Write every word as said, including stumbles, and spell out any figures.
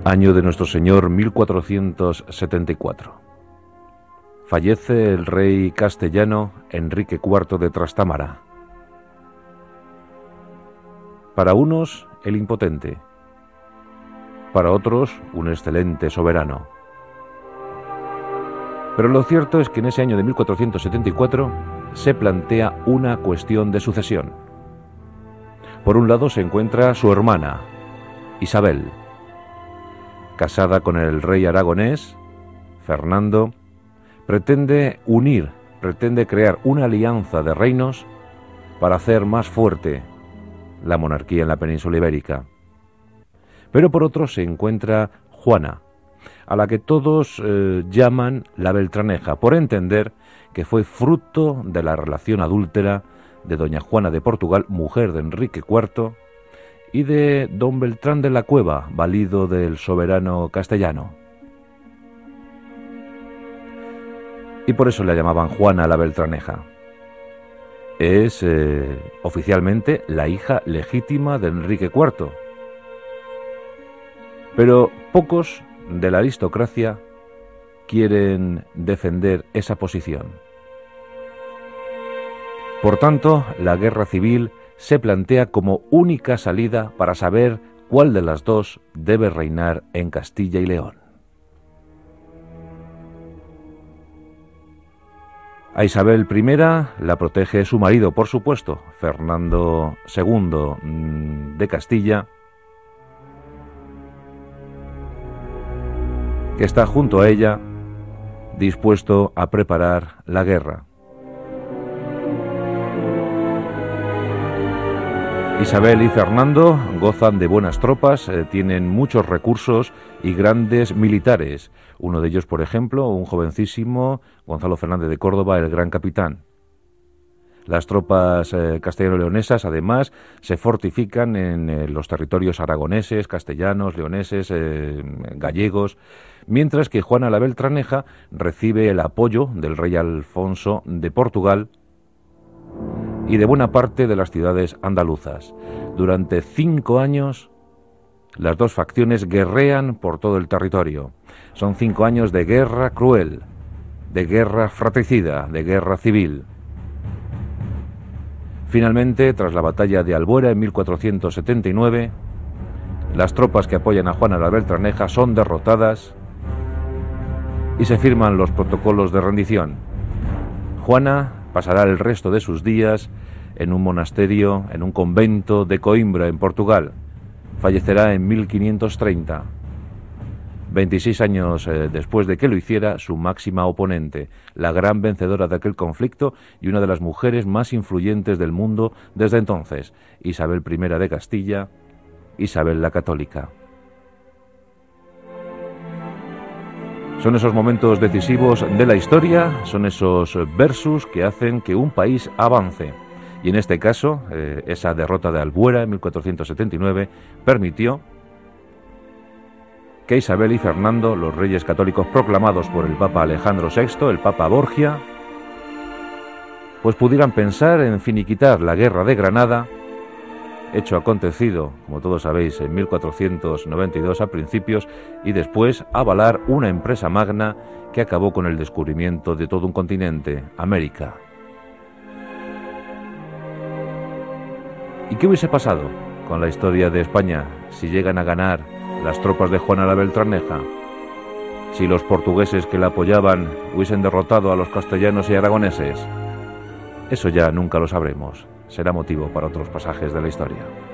Año de nuestro Señor mil cuatrocientos setenta y cuatro. Fallece el rey castellano Enrique cuarto de Trastámara. Para unos, el impotente. Para otros, un excelente soberano. Pero lo cierto es que en ese año de mil cuatrocientos setenta y cuatro se plantea una cuestión de sucesión. Por un lado se encuentra su hermana, Isabel, casada con el rey aragonés, Fernando, pretende unir, pretende crear una alianza de reinos para hacer más fuerte la monarquía en la península ibérica. Pero por otro se encuentra Juana, a la que todos eh, llaman la Beltraneja, por entender que fue fruto de la relación adúltera de doña Juana de Portugal, mujer de Enrique cuarto, y de don Beltrán de la Cueva, valido del soberano castellano. Y por eso la llamaban Juana la Beltraneja. Es eh, oficialmente la hija legítima de Enrique cuarto. Pero pocos de la aristocracia quieren defender esa posición. Por tanto, la guerra civil se plantea como única salida para saber cuál de las dos debe reinar en Castilla y León. A Isabel primera la protege su marido, por supuesto, Fernando segundo de Castilla, que está junto a ella, dispuesto a preparar la guerra. Isabel y Fernando gozan de buenas tropas, eh, tienen muchos recursos y grandes militares. Uno de ellos, por ejemplo, un jovencísimo Gonzalo Fernández de Córdoba, el gran capitán. Las tropas eh, castellano-leonesas, además, se fortifican en eh, los territorios aragoneses, castellanos, leoneses, eh, gallegos, mientras que Juana la Beltraneja recibe el apoyo del rey Alfonso de Portugal y de buena parte de las ciudades andaluzas. Durante cinco años, las dos facciones guerrean por todo el territorio. Son cinco años de guerra cruel, de guerra fratricida, de guerra civil. Finalmente, tras la batalla de Albuera en mil cuatrocientos setenta y nueve, las tropas que apoyan a Juana la Beltraneja son derrotadas y se firman los protocolos de rendición. Juana pasará el resto de sus días en un monasterio, en un convento de Coimbra, en Portugal. Fallecerá en mil quinientos treinta. veintiséis años eh, después de que lo hiciera su máxima oponente, la gran vencedora de aquel conflicto y una de las mujeres más influyentes del mundo desde entonces, Isabel primera de Castilla, Isabel la Católica. Son esos momentos decisivos de la historia, son esos versus que hacen que un país avance. Y en este caso, eh, esa derrota de Albuera en mil cuatrocientos setenta y nueve permitió que Isabel y Fernando, los reyes católicos proclamados por el Papa Alejandro sexto, el Papa Borgia, pues pudieran pensar en finiquitar la guerra de Granada, hecho acontecido, como todos sabéis, en mil cuatrocientos noventa y dos a principios, y después avalar una empresa magna que acabó con el descubrimiento de todo un continente, América. ¿Y qué hubiese pasado con la historia de España si llegan a ganar las tropas de Juana la Beltraneja? Si los portugueses que la apoyaban hubiesen derrotado a los castellanos y aragoneses. Eso ya nunca lo sabremos. Será motivo para otros pasajes de la historia.